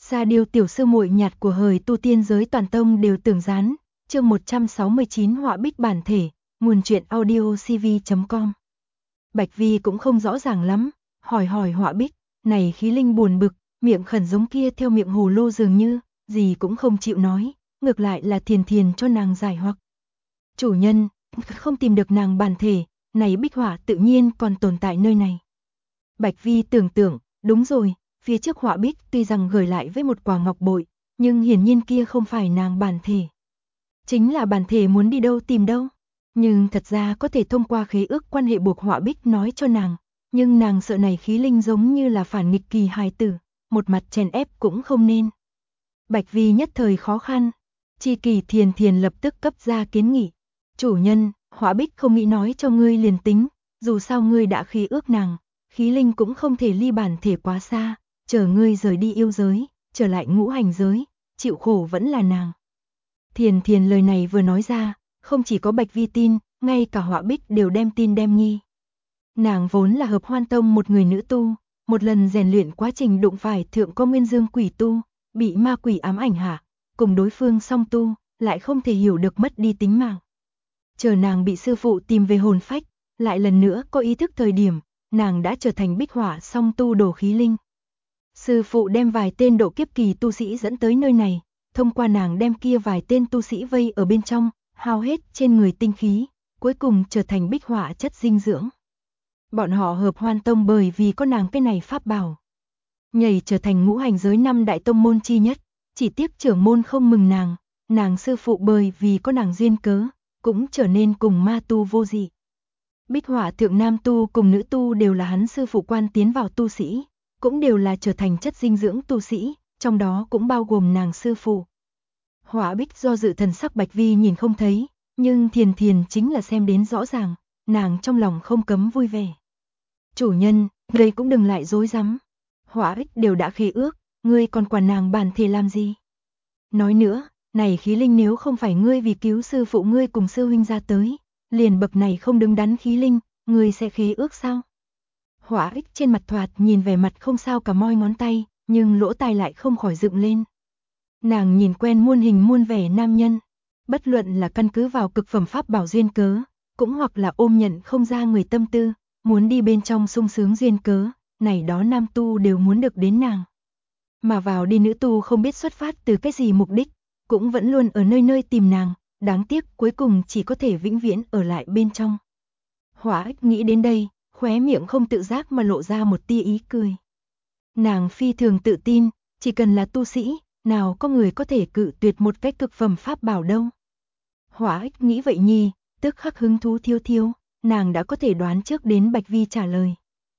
Sa Điêu tiểu sư muội nhạt của hời tu tiên giới toàn tông đều tường dán, chương 169 họa bích bản thể, nguồn truyện audio cv.com. Bạch Vi cũng không rõ ràng lắm, hỏi họa bích, này khí linh buồn bực, miệng khẩn giống kia theo miệng hồ lô dường như, gì cũng không chịu nói, ngược lại là Thiền Thiền cho nàng giải hoặc. Chủ nhân, không tìm được nàng bản thể, này bích họa tự nhiên còn tồn tại nơi này. Bạch Vi tưởng tượng, đúng rồi, phía trước họa bích tuy rằng gửi lại với một quả ngọc bội, nhưng hiển nhiên kia không phải nàng bản thể. Chính là bản thể muốn đi đâu tìm đâu, nhưng thật ra có thể thông qua khế ước quan hệ buộc họa bích nói cho nàng, nhưng nàng sợ này khí linh giống như là phản nghịch kỳ hài tử, một mặt chèn ép cũng không nên. Bạch Vi nhất thời khó khăn, Chi Kỳ Thiền Thiền lập tức cấp ra kiến nghị. Chủ nhân, họa bích không nghĩ nói cho ngươi liền tính, dù sao ngươi đã khế ước nàng, khí linh cũng không thể ly bản thể quá xa, chờ ngươi rời đi yêu giới, trở lại ngũ hành giới, chịu khổ vẫn là nàng. Thiền Thiền lời này vừa nói ra, không chỉ có Bạch Vi tin, ngay cả họa bích đều đem tin đem nghi. Nàng vốn là Hợp Hoan Tông một người nữ tu, một lần rèn luyện quá trình đụng phải thượng có nguyên dương quỷ tu, bị ma quỷ ám ảnh hạ, cùng đối phương song tu, lại không thể hiểu được mất đi tính mạng. Chờ nàng bị sư phụ tìm về hồn phách, lại lần nữa có ý thức thời điểm, nàng đã trở thành bích hỏa song tu đồ khí linh. Sư phụ đem vài tên độ kiếp kỳ tu sĩ dẫn tới nơi này, thông qua nàng đem kia vài tên tu sĩ vây ở bên trong, hao hết trên người tinh khí, cuối cùng trở thành bích hỏa chất dinh dưỡng. Bọn họ Hợp Hoan Tông bởi vì có nàng cái này pháp bảo, nhảy trở thành ngũ hành giới 5 đại tông môn chi nhất, chỉ tiếc trưởng môn không mừng nàng sư phụ bởi vì có nàng duyên cớ, cũng trở nên cùng ma tu vô dị. Bích hỏa thượng nam tu cùng nữ tu đều là hắn sư phụ quan tiến vào tu sĩ, cũng đều là trở thành chất dinh dưỡng tu sĩ, trong đó cũng bao gồm nàng sư phụ. Hỏa bích do dự thần sắc Bạch Vi nhìn không thấy, nhưng Thiền Thiền chính là xem đến rõ ràng, nàng trong lòng không cấm vui vẻ. Chủ nhân, ngươi cũng đừng lại dối rắm, hỏa bích đều đã khế ước, ngươi còn quản nàng bản thể làm gì? Nói nữa, này khí linh nếu không phải ngươi vì cứu sư phụ ngươi cùng sư huynh ra tới, liền bậc này không đứng đắn khí linh, ngươi sẽ khế ước sao? Hỏa ích trên mặt thoạt nhìn vẻ mặt không sao cả moi ngón tay, nhưng lỗ tai lại không khỏi dựng lên. Nàng nhìn quen muôn hình muôn vẻ nam nhân, bất luận là căn cứ vào cực phẩm pháp bảo duyên cớ, cũng hoặc là ôm nhận không ra người tâm tư, muốn đi bên trong sung sướng duyên cớ, này đó nam tu đều muốn được đến nàng. Mà vào đi nữ tu không biết xuất phát từ cái gì mục đích, cũng vẫn luôn ở nơi nơi tìm nàng, đáng tiếc cuối cùng chỉ có thể vĩnh viễn ở lại bên trong. Hỏa ích nghĩ đến đây, khóe miệng không tự giác mà lộ ra một tia ý cười. Nàng phi thường tự tin, chỉ cần là tu sĩ, nào có người có thể cự tuyệt một cách cực phẩm pháp bảo đâu. Hỏa ích nghĩ vậy nhi, tức khắc hứng thú thiêu, nàng đã có thể đoán trước đến Bạch Vi trả lời.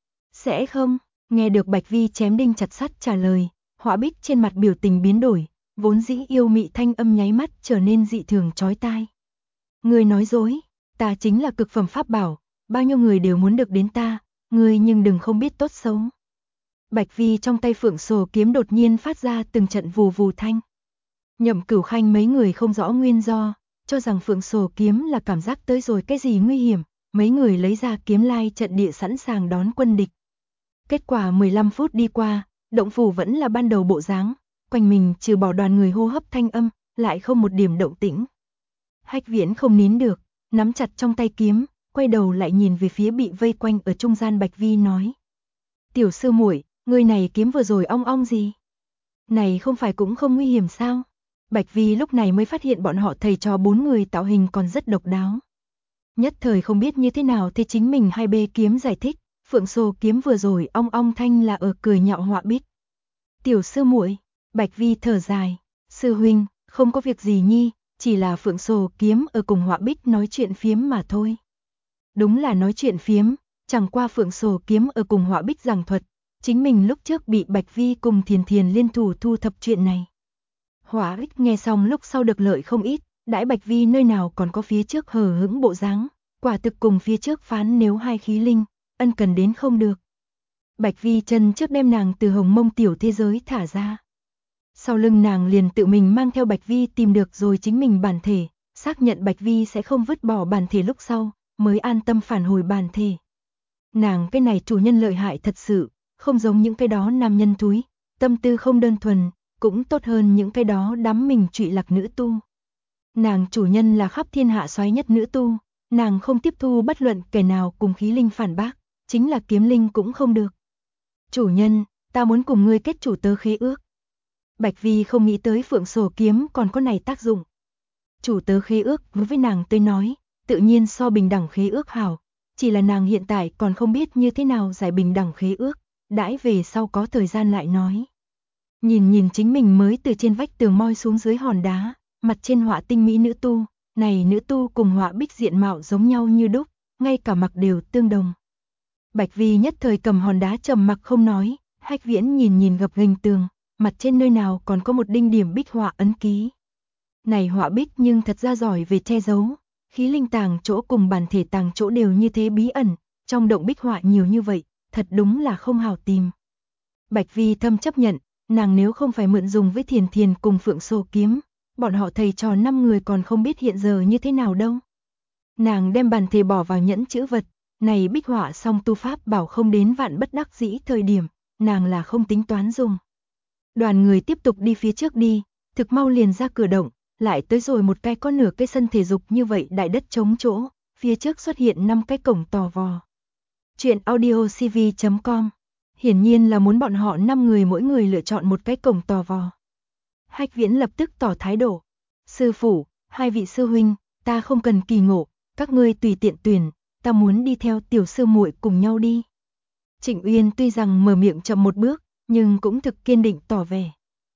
Sẽ không, nghe được Bạch Vi chém đinh chặt sắt trả lời, hỏa bích trên mặt biểu tình biến đổi, vốn dĩ yêu mị thanh âm nháy mắt trở nên dị thường chói tai. Ngươi nói dối, ta chính là cực phẩm pháp bảo, bao nhiêu người đều muốn được đến ta, ngươi nhưng đừng không biết tốt xấu. Bạch Vi trong tay phượng sổ kiếm đột nhiên phát ra từng trận vù vù thanh. Nhậm Cửu Khanh mấy người không rõ nguyên do, cho rằng phượng sổ kiếm là cảm giác tới rồi cái gì nguy hiểm, mấy người lấy ra kiếm lai trận địa sẵn sàng đón quân địch. Kết quả 15 phút đi qua, động phủ vẫn là ban đầu bộ dáng, quanh mình trừ bỏ đoàn người hô hấp thanh âm, lại không một điểm động tĩnh. Hách Viễn không nín được, nắm chặt trong tay kiếm, quay đầu lại nhìn về phía bị vây quanh ở trung gian Bạch Vi nói. Tiểu sư muội, người này kiếm vừa rồi ong ong gì? Này không phải cũng không nguy hiểm sao? Bạch Vi lúc này mới phát hiện bọn họ thầy trò 4 người tạo hình còn rất độc đáo. Nhất thời không biết như thế nào thì chính mình hai bê kiếm giải thích, phượng sổ kiếm vừa rồi ong ong thanh là ở cười nhạo họa bích. Tiểu sư muội, Bạch Vi thở dài, sư huynh, không có việc gì nhi, chỉ là phượng sổ kiếm ở cùng họa bích nói chuyện phiếm mà thôi. Đúng là nói chuyện phiếm, chẳng qua phượng sổ kiếm ở cùng họa bích giảng thuật, chính mình lúc trước bị Bạch Vi cùng Thiền Thiền liên thủ thu thập chuyện này. Họa bích nghe xong lúc sau được lợi không ít, đãi Bạch Vi nơi nào còn có phía trước hờ hững bộ dáng, quả thực cùng phía trước phán nếu hai khí linh, ân cần đến không được. Bạch Vi chân trước đem nàng từ hồng mông tiểu thế giới thả ra. Sau lưng nàng liền tự mình mang theo Bạch Vi tìm được rồi chính mình bản thể, xác nhận Bạch Vi sẽ không vứt bỏ bản thể lúc sau, mới an tâm phản hồi bản thể. Nàng cái này chủ nhân lợi hại thật sự, không giống những cái đó nam nhân thúi, tâm tư không đơn thuần, cũng tốt hơn những cái đó đắm mình trụy lạc nữ tu. Nàng chủ nhân là khắp thiên hạ soái nhất nữ tu, nàng không tiếp thu bất luận kẻ nào cùng khí linh phản bác, chính là kiếm linh cũng không được. Chủ nhân, ta muốn cùng ngươi kết chủ tớ khế ước. Bạch Vi không nghĩ tới Phượng Sổ kiếm còn có này tác dụng. Chủ tớ khế ước với nàng tôi nói, tự nhiên so bình đẳng khế ước hảo, chỉ là nàng hiện tại còn không biết như thế nào giải bình đẳng khế ước, đãi về sau có thời gian lại nói. Nhìn chính mình mới từ trên vách tường moi xuống dưới hòn đá, mặt trên họa tinh mỹ nữ tu, này nữ tu cùng họa bích diện mạo giống nhau như đúc, ngay cả mặc đều tương đồng. Bạch Vi nhất thời cầm hòn đá trầm mặc không nói, Hách Viễn nhìn gập ghềnh tường, mặt trên nơi nào còn có một đinh điểm bích họa ấn ký. Này họa bích nhưng thật ra giỏi về che giấu, khí linh tàng chỗ cùng bản thể tàng chỗ đều như thế bí ẩn, trong động bích họa nhiều như vậy, thật đúng là không hảo tìm. Bạch Vi thâm chấp nhận, nàng nếu không phải mượn dùng với Thiền cùng Phượng Sổ kiếm, bọn họ thầy trò 5 người còn không biết hiện giờ như thế nào đâu. Nàng đem bản thể bỏ vào nhẫn chữ vật, này bích họa xong tu pháp bảo không đến vạn bất đắc dĩ thời điểm, nàng là không tính toán dùng. Đoàn người tiếp tục đi phía trước đi, thực mau liền ra cửa động, lại tới rồi một cái có nửa cái sân thể dục như vậy đại đất trống chỗ, phía trước xuất hiện 5 cái cổng tò vò. Chuyện audiocv.com hiển nhiên là muốn bọn họ 5 người mỗi người lựa chọn một cái cổng tò vò. Hách Viễn lập tức tỏ thái độ. Sư phụ, 2 vị sư huynh, ta không cần kỳ ngộ, các ngươi tùy tiện tuyển, ta muốn đi theo tiểu sư muội cùng nhau đi. Trịnh Uyên tuy rằng mở miệng chậm một bước, nhưng cũng thực kiên định tỏ vẻ.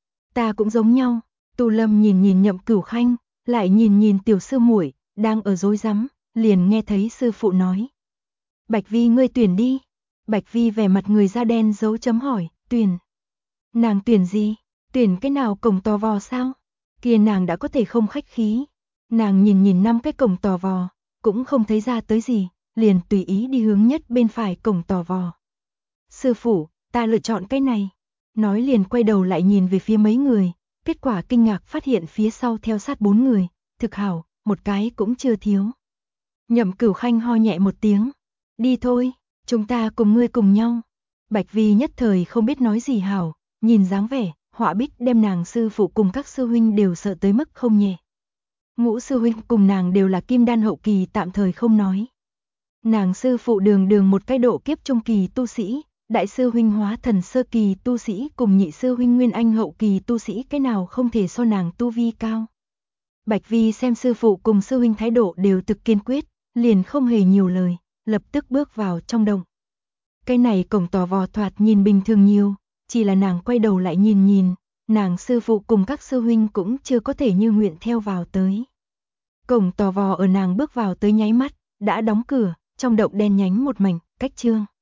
Ta cũng giống nhau. Tu Lâm nhìn Nhậm Cửu Khanh, lại nhìn tiểu sư muội đang ở rối rắm, liền nghe thấy sư phụ nói. Bạch Vi ngươi tuyển đi. Bạch Vi vẻ mặt người da đen dấu chấm hỏi, tuyển. Nàng tuyển gì? Tuyển cái nào cổng tò vò sao? Kia nàng đã có thể không khách khí. Nàng nhìn 5 cái cổng tò vò, cũng không thấy ra tới gì, liền tùy ý đi hướng nhất bên phải cổng tò vò. Sư phụ, ta lựa chọn cái này. Nói liền quay đầu lại nhìn về phía mấy người, kết quả kinh ngạc phát hiện phía sau theo sát 4 người, thực hảo, một cái cũng chưa thiếu. Nhậm Cửu Khanh ho nhẹ một tiếng, đi thôi, chúng ta cùng ngươi cùng nhau. Bạch Vi nhất thời không biết nói gì hảo, nhìn dáng vẻ, họa bích đem nàng sư phụ cùng các sư huynh đều sợ tới mức không nhẹ. Ngũ sư huynh cùng nàng đều là kim đan hậu kỳ tạm thời không nói. Nàng sư phụ đường một cái độ kiếp trung kỳ tu sĩ, đại sư huynh hóa thần sơ kỳ tu sĩ cùng nhị sư huynh nguyên anh hậu kỳ tu sĩ cái nào không thể so nàng tu vi cao. Bạch Vi xem sư phụ cùng sư huynh thái độ đều thực kiên quyết, liền không hề nhiều lời, lập tức bước vào trong động. Cái này cổng tò vò thoạt nhìn bình thường nhiều, chỉ là nàng quay đầu lại nhìn, nàng sư phụ cùng các sư huynh cũng chưa có thể như nguyện theo vào tới. Cổng tò vò ở nàng bước vào tới nháy mắt, đã đóng cửa, trong động đen nhánh một mảnh, cách trương.